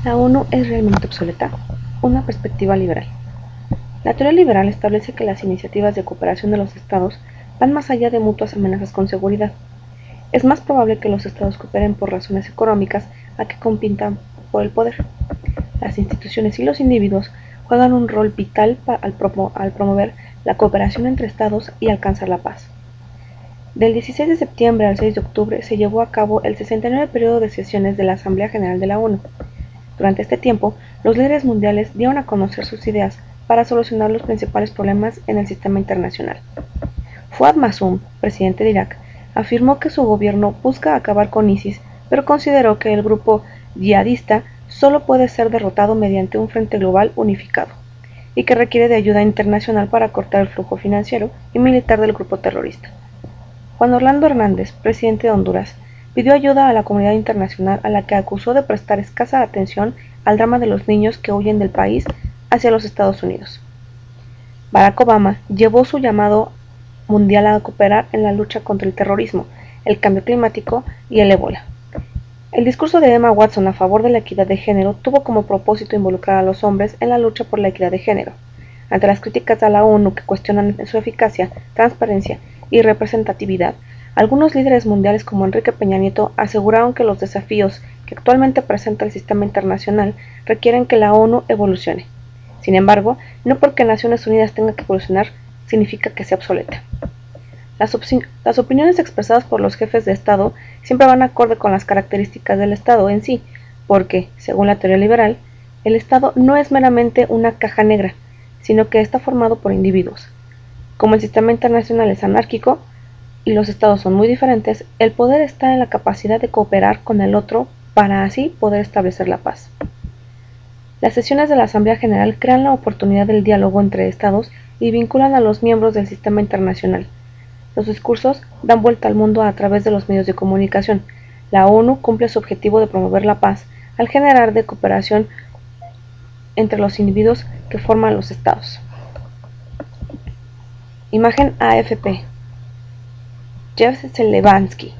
¿La ONU es realmente obsoleta? Una perspectiva liberal. La teoría liberal establece que las iniciativas de cooperación de los estados van más allá de mutuas amenazas con seguridad. Es más probable que los estados cooperen por razones económicas a que compitan por el poder. Las instituciones y los individuos juegan un rol vital al promover la cooperación entre estados y alcanzar la paz. Del 16 de septiembre al 6 de octubre se llevó a cabo el 69 periodo de sesiones de la Asamblea General de la ONU. Durante este tiempo, los líderes mundiales dieron a conocer sus ideas para solucionar los principales problemas en el sistema internacional. Fuad Masum, presidente de Irak, afirmó que su gobierno busca acabar con ISIS, pero consideró que el grupo yihadista solo puede ser derrotado mediante un frente global unificado, y que requiere de ayuda internacional para cortar el flujo financiero y militar del grupo terrorista. Juan Orlando Hernández, presidente de Honduras, pidió ayuda a la comunidad internacional, a la que acusó de prestar escasa atención al drama de los niños que huyen del país hacia los Estados Unidos. Barack Obama llevó su llamado mundial a cooperar en la lucha contra el terrorismo, el cambio climático y el ébola. El discurso de Emma Watson a favor de la equidad de género tuvo como propósito involucrar a los hombres en la lucha por la equidad de género. Ante las críticas a la ONU que cuestionan su eficacia, transparencia y representatividad, algunos líderes mundiales como Enrique Peña Nieto aseguraron que los desafíos que actualmente presenta el sistema internacional requieren que la ONU evolucione. Sin embargo, no porque Naciones Unidas tenga que evolucionar significa que sea obsoleta. Las opiniones expresadas por los jefes de Estado siempre van acorde con las características del Estado en sí, porque, según la teoría liberal, el Estado no es meramente una caja negra, sino que está formado por individuos. Como el sistema internacional es anárquico y los estados son muy diferentes, el poder está en la capacidad de cooperar con el otro para así poder establecer la paz. Las sesiones de la Asamblea General crean la oportunidad del diálogo entre estados y vinculan a los miembros del sistema internacional. Los discursos dan vuelta al mundo a través de los medios de comunicación. La ONU cumple su objetivo de promover la paz al generar de cooperación entre los individuos que forman los estados. Imagen AFP. Jeff Zelensky.